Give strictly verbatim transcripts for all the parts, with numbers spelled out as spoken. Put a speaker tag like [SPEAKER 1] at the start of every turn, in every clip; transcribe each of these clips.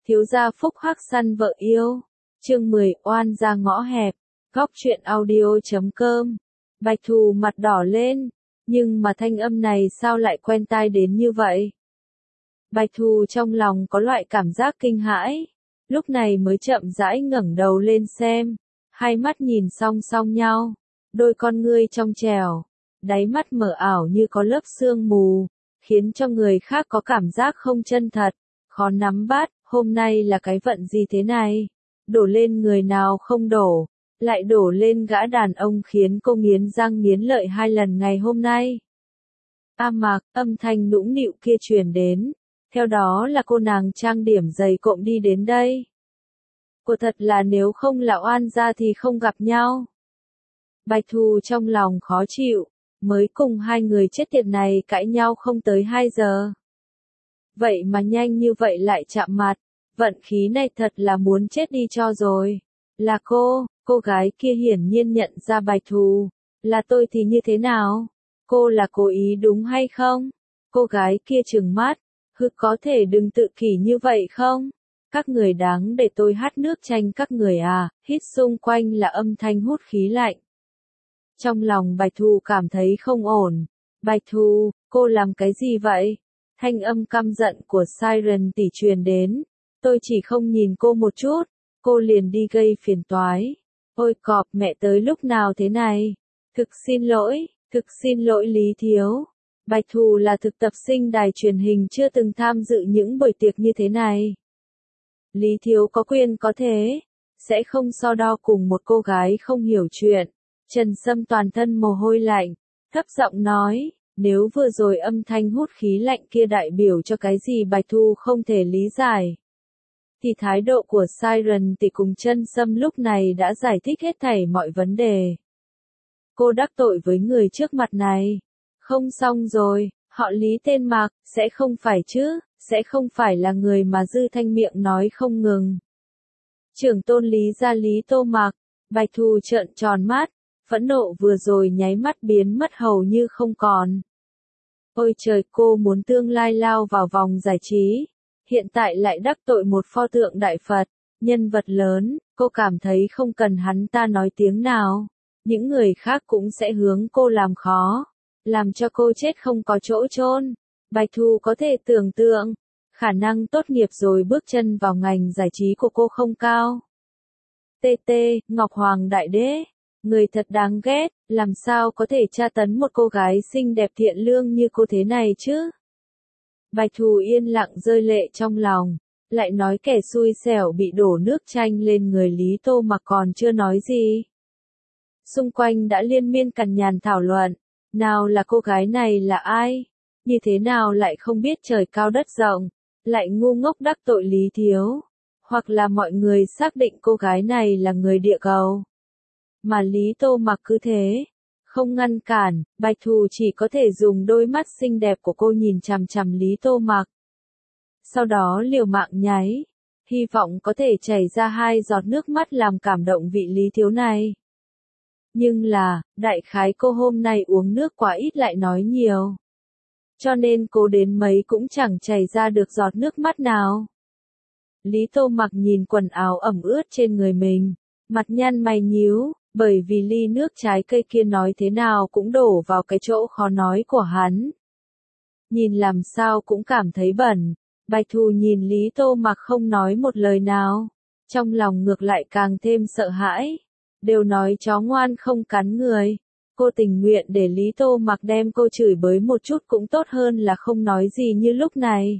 [SPEAKER 1] Thiếu gia phúc hắc săn vợ yêu. Chương mười oan ra ngõ hẹp. Góc truyện audio chấm com. Bạch Thù mặt đỏ lên, nhưng mà thanh âm này sao lại quen tai đến như vậy? Bạch Thù trong lòng có loại cảm giác kinh hãi, lúc này mới chậm rãi ngẩng đầu lên xem, hai mắt nhìn song song nhau, đôi con ngươi trong trẻo, đáy mắt mờ ảo như có lớp sương mù, khiến cho người khác có cảm giác không chân thật, khó nắm bắt. Hôm nay là cái vận gì thế này? Đổ lên người nào không đổ, lại đổ lên gã đàn ông khiến cô nghiến răng nghiến lợi hai lần ngày hôm nay. A Mạc, âm thanh nũng nịu kia truyền đến, theo đó là cô nàng trang điểm dày cộm đi đến đây. Cô thật là nếu không là oan gia thì không gặp nhau. Bạch Thù trong lòng khó chịu, mới cùng hai người chết tiệt này cãi nhau không tới hai giờ. Vậy mà nhanh như vậy lại chạm mặt, vận khí này thật là muốn chết đi cho rồi. Là cô, cô gái kia hiển nhiên nhận ra Bạch Thù, là tôi thì như thế nào? Cô là cố ý đúng hay không? Cô gái kia trừng mắt, hứ có thể đừng tự kỷ như vậy không? Các người đáng để tôi hát nước chanh các người à, hít xung quanh là âm thanh hút khí lạnh. Trong lòng Bạch Thù cảm thấy không ổn. Bạch Thù, cô làm cái gì vậy? Thanh âm căm giận của Siren tỷ truyền đến. Tôi chỉ không nhìn cô một chút, cô liền đi gây phiền toái. Ôi cọp mẹ tới lúc nào thế này? Thực xin lỗi, thực xin lỗi Lý Thiếu. Bạch Thù là thực tập sinh đài truyền hình chưa từng tham dự những buổi tiệc như thế này. Lý Thiếu có quyền có thế, sẽ không so đo cùng một cô gái không hiểu chuyện. Trần Sâm toàn thân mồ hôi lạnh, thấp giọng nói, nếu vừa rồi âm thanh hút khí lạnh kia đại biểu cho cái gì Bạch Thù không thể lý giải. Thì thái độ của Siren tỷ cùng Trân Sâm lúc này đã giải thích hết thảy mọi vấn đề. Cô đắc tội với người trước mặt này. Không xong rồi, họ Lý tên Mạc, sẽ không phải chứ, sẽ không phải là người mà Dư Thanh miệng nói không ngừng. Trưởng tôn Lý gia Lý Tô Mạc, Bạch Thù trợn tròn mắt, phẫn nộ vừa rồi nháy mắt biến mất hầu như không còn. Ôi trời, cô muốn tương lai lao vào vòng giải trí. Hiện tại lại đắc tội một pho tượng đại Phật, nhân vật lớn, cô cảm thấy không cần hắn ta nói tiếng nào. Những người khác cũng sẽ hướng cô làm khó, làm cho cô chết không có chỗ chôn. Bạch Thù có thể tưởng tượng, khả năng tốt nghiệp rồi bước chân vào ngành giải trí của cô không cao. tê tê, Ngọc Hoàng Đại Đế, người thật đáng ghét, làm sao có thể tra tấn một cô gái xinh đẹp thiện lương như cô thế này chứ? Bạch Thù yên lặng rơi lệ trong lòng, lại nói kẻ xui xẻo bị đổ nước chanh lên người Lý Tô Mặc còn chưa nói gì. Xung quanh đã liên miên cằn nhằn thảo luận, nào là cô gái này là ai, như thế nào lại không biết trời cao đất rộng, lại ngu ngốc đắc tội Lý Thiếu, hoặc là mọi người xác định cô gái này là người địa cầu. Mà Lý Tô Mặc cứ thế, không ngăn cản, Bạch Thù chỉ có thể dùng đôi mắt xinh đẹp của cô nhìn chằm chằm Lý Tô Mặc. Sau đó liều mạng nháy, hy vọng có thể chảy ra hai giọt nước mắt làm cảm động vị Lý Thiếu này. Nhưng là, đại khái cô hôm nay uống nước quá ít lại nói nhiều. Cho nên cô đến mấy cũng chẳng chảy ra được giọt nước mắt nào. Lý Tô Mặc nhìn quần áo ẩm ướt trên người mình, mặt nhăn mày nhíu. Bởi vì ly nước trái cây kia nói thế nào cũng đổ vào cái chỗ khó nói của hắn. Nhìn làm sao cũng cảm thấy bẩn. Bạch Thù nhìn Lý Tô Mặc không nói một lời nào. Trong lòng ngược lại càng thêm sợ hãi. Đều nói chó ngoan không cắn người. Cô tình nguyện để Lý Tô Mặc đem cô chửi bới một chút cũng tốt hơn là không nói gì như lúc này.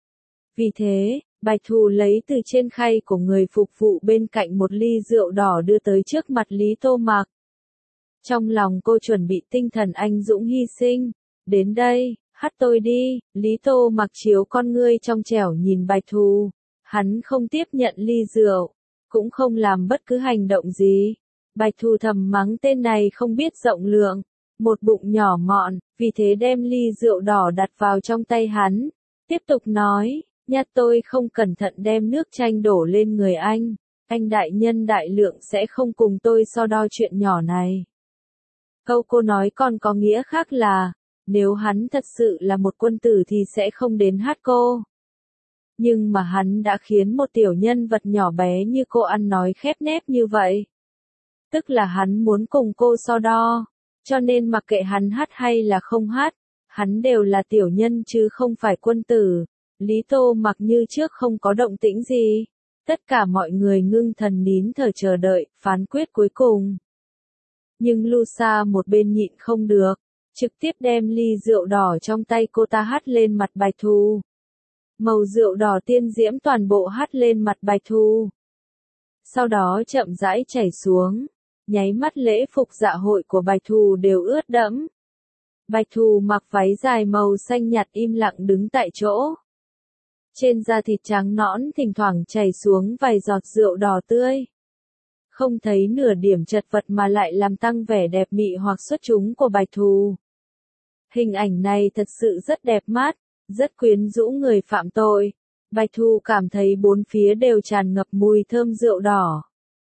[SPEAKER 1] Vì thế, Bạch Thù lấy từ trên khay của người phục vụ bên cạnh một ly rượu đỏ đưa tới trước mặt Lý Tô Mặc. Trong lòng cô chuẩn bị tinh thần anh dũng hy sinh. Đến đây, hát tôi đi. Lý Tô Mặc chiếu con ngươi trong trẻo nhìn Bạch Thù. Hắn không tiếp nhận ly rượu, cũng không làm bất cứ hành động gì. Bạch Thù thầm mắng tên này không biết rộng lượng, một bụng nhỏ mọn, vì thế đem ly rượu đỏ đặt vào trong tay hắn. Tiếp tục nói. Nha tôi không cẩn thận đem nước chanh đổ lên người anh, anh đại nhân đại lượng sẽ không cùng tôi so đo chuyện nhỏ này. Câu cô nói còn có nghĩa khác là, nếu hắn thật sự là một quân tử thì sẽ không đến hát cô. Nhưng mà hắn đã khiến một tiểu nhân vật nhỏ bé như cô ăn nói khép nép như vậy. Tức là hắn muốn cùng cô so đo, cho nên mặc kệ hắn hát hay là không hát, hắn đều là tiểu nhân chứ không phải quân tử. Lý Tô Mặc như trước không có động tĩnh gì. Tất cả mọi người ngưng thần nín thở chờ đợi phán quyết cuối cùng. Nhưng Lusa một bên nhịn không được, trực tiếp đem ly rượu đỏ trong tay cô ta hắt lên mặt Bạch Thù. Màu rượu đỏ tiên diễm toàn bộ hắt lên mặt Bạch Thù. Sau đó chậm rãi chảy xuống, nháy mắt lễ phục dạ hội của Bạch Thù đều ướt đẫm. Bạch Thù mặc váy dài màu xanh nhạt im lặng đứng tại chỗ. Trên da thịt trắng nõn thỉnh thoảng chảy xuống vài giọt rượu đỏ tươi. Không thấy nửa điểm chật vật mà lại làm tăng vẻ đẹp mị hoặc xuất chúng của Bạch Thù. Hình ảnh này thật sự rất đẹp mắt, rất quyến rũ người phạm tội. Bạch Thù cảm thấy bốn phía đều tràn ngập mùi thơm rượu đỏ.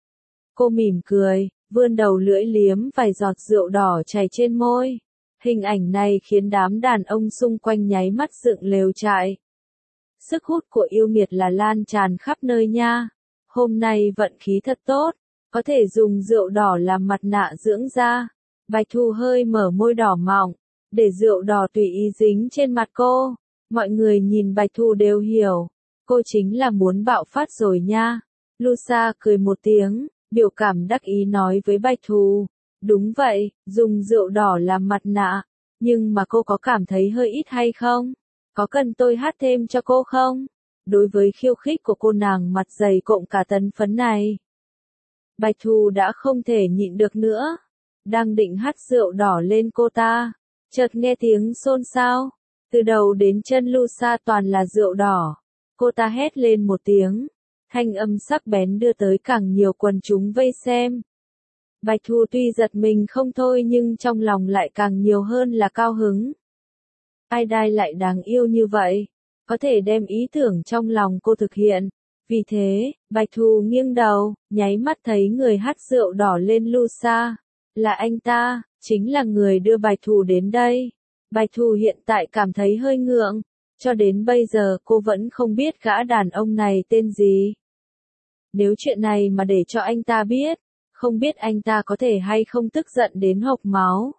[SPEAKER 1] Cô mỉm cười, vươn đầu lưỡi liếm vài giọt rượu đỏ chảy trên môi. Hình ảnh này khiến đám đàn ông xung quanh nháy mắt dựng lều trại. Sức hút của yêu nghiệt là lan tràn khắp nơi nha. Hôm nay vận khí thật tốt, có thể dùng rượu đỏ làm mặt nạ dưỡng da. Bạch Thù hơi mở môi đỏ mọng, để rượu đỏ tùy ý dính trên mặt cô. Mọi người nhìn Bạch Thù đều hiểu, cô chính là muốn bạo phát rồi nha. Lusa cười một tiếng, biểu cảm đắc ý nói với Bạch Thù. Đúng vậy, dùng rượu đỏ làm mặt nạ, nhưng mà cô có cảm thấy hơi ít hay không? Có cần tôi hát thêm cho cô không? Đối với khiêu khích của cô nàng mặt dày cộng cả tấn phấn này, Bạch Thù đã không thể nhịn được nữa. Đang định hắt rượu đỏ lên cô ta, chợt nghe tiếng xôn xao. Từ đầu đến chân Lusa toàn là rượu đỏ. Cô ta hét lên một tiếng. Thanh âm sắc bén đưa tới càng nhiều quần chúng vây xem. Bạch Thù tuy giật mình không thôi nhưng trong lòng lại càng nhiều hơn là cao hứng. Ai đai lại đáng yêu như vậy, có thể đem ý tưởng trong lòng cô thực hiện. Vì thế, Bạch Thù nghiêng đầu, nháy mắt thấy người hắt rượu đỏ lên Lusa. Là anh ta, chính là người đưa Bạch Thù đến đây. Bạch Thù hiện tại cảm thấy hơi ngượng, cho đến bây giờ cô vẫn không biết gã đàn ông này tên gì. Nếu chuyện này mà để cho anh ta biết, không biết anh ta có thể hay không tức giận đến hộc máu.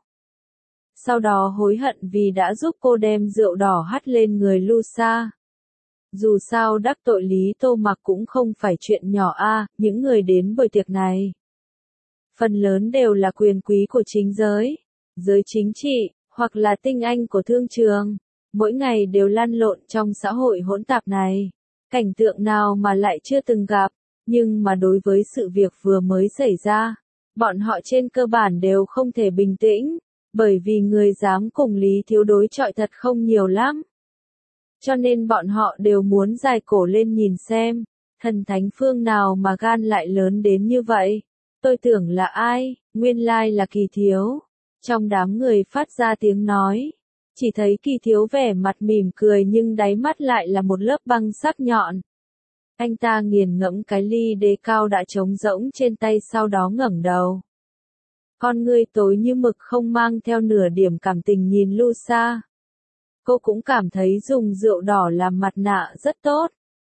[SPEAKER 1] Sau đó hối hận vì đã giúp cô đem rượu đỏ hắt lên người Lusa. Dù sao đắc tội Lý Tô Mặc cũng không phải chuyện nhỏ a, những người đến buổi tiệc này. Phần lớn đều là quyền quý của chính giới, giới chính trị, hoặc là tinh anh của thương trường. Mỗi ngày đều lăn lộn trong xã hội hỗn tạp này. Cảnh tượng nào mà lại chưa từng gặp, nhưng mà đối với sự việc vừa mới xảy ra, bọn họ trên cơ bản đều không thể bình tĩnh, bởi vì người dám cùng Lý Thiếu đối chọi thật không nhiều lắm. Cho nên bọn họ đều muốn dài cổ lên nhìn xem, thần thánh phương nào mà gan lại lớn đến như vậy. Tôi tưởng là ai, nguyên lai là Kỳ Thiếu. Trong đám người phát ra tiếng nói, chỉ thấy Kỳ Thiếu vẻ mặt mỉm cười nhưng đáy mắt lại là một lớp băng sắc nhọn. Anh ta nghiền ngẫm cái ly đế cao đã trống rỗng trên tay sau đó ngẩng đầu. Con ngươi tối như mực không mang theo nửa điểm cảm tình nhìn Lusa. Cô cũng cảm thấy dùng rượu đỏ làm mặt nạ rất tốt.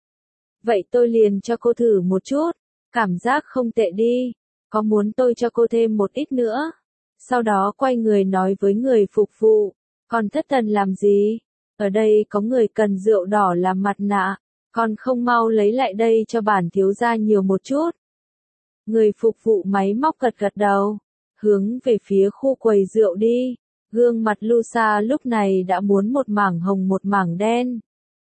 [SPEAKER 1] Vậy tôi liền cho cô thử một chút, cảm giác không tệ đi, có muốn tôi cho cô thêm một ít nữa? Sau đó quay người nói với người phục vụ, còn thất thần làm gì? Ở đây có người cần rượu đỏ làm mặt nạ, còn không mau lấy lại đây cho bản thiếu gia nhiều một chút. Người phục vụ máy móc gật gật đầu, hướng về phía khu quầy rượu đi. Gương mặt Lusa lúc này đã muốn một mảng hồng một mảng đen.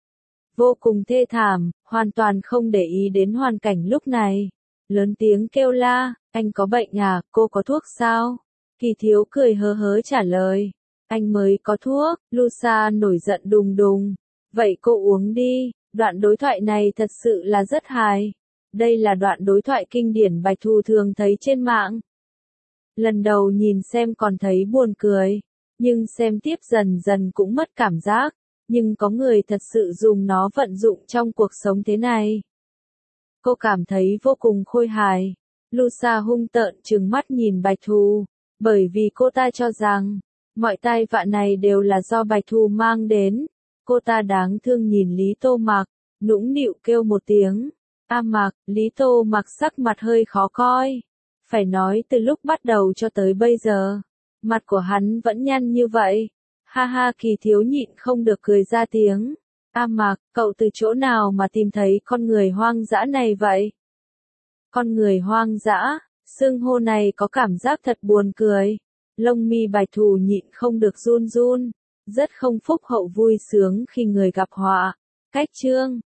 [SPEAKER 1] Vô cùng thê thảm, hoàn toàn không để ý đến hoàn cảnh lúc này. Lớn tiếng kêu la, anh có bệnh à, cô có thuốc sao? Kỳ Thiếu cười hớ hớ trả lời, anh mới có thuốc. Lusa nổi giận đùng đùng, vậy cô uống đi. Đoạn đối thoại này thật sự là rất hài. Đây là đoạn đối thoại kinh điển Bạch Thù thường thấy trên mạng. Lần đầu nhìn xem còn thấy buồn cười, nhưng xem tiếp dần dần cũng mất cảm giác, nhưng có người thật sự dùng nó vận dụng trong cuộc sống thế này. Cô cảm thấy vô cùng khôi hài. Lusa hung tợn trừng mắt nhìn Bạch Thù, bởi vì cô ta cho rằng, mọi tai vạ này đều là do Bạch Thù mang đến. Cô ta đáng thương nhìn Lý Tô Mặc, nũng nịu kêu một tiếng. A Mạc, Lý Tô Mặc sắc mặt hơi khó coi. Phải nói từ lúc bắt đầu cho tới bây giờ, mặt của hắn vẫn nhăn như vậy. Ha ha, Kỳ Thiếu nhịn không được cười ra tiếng. A Mạc, cậu từ chỗ nào mà tìm thấy con người hoang dã này vậy? Con người hoang dã, xưng hô này có cảm giác thật buồn cười. Lông mi Bạch Thù nhịn không được run run, rất không phúc hậu vui sướng khi người gặp họa. Cách chương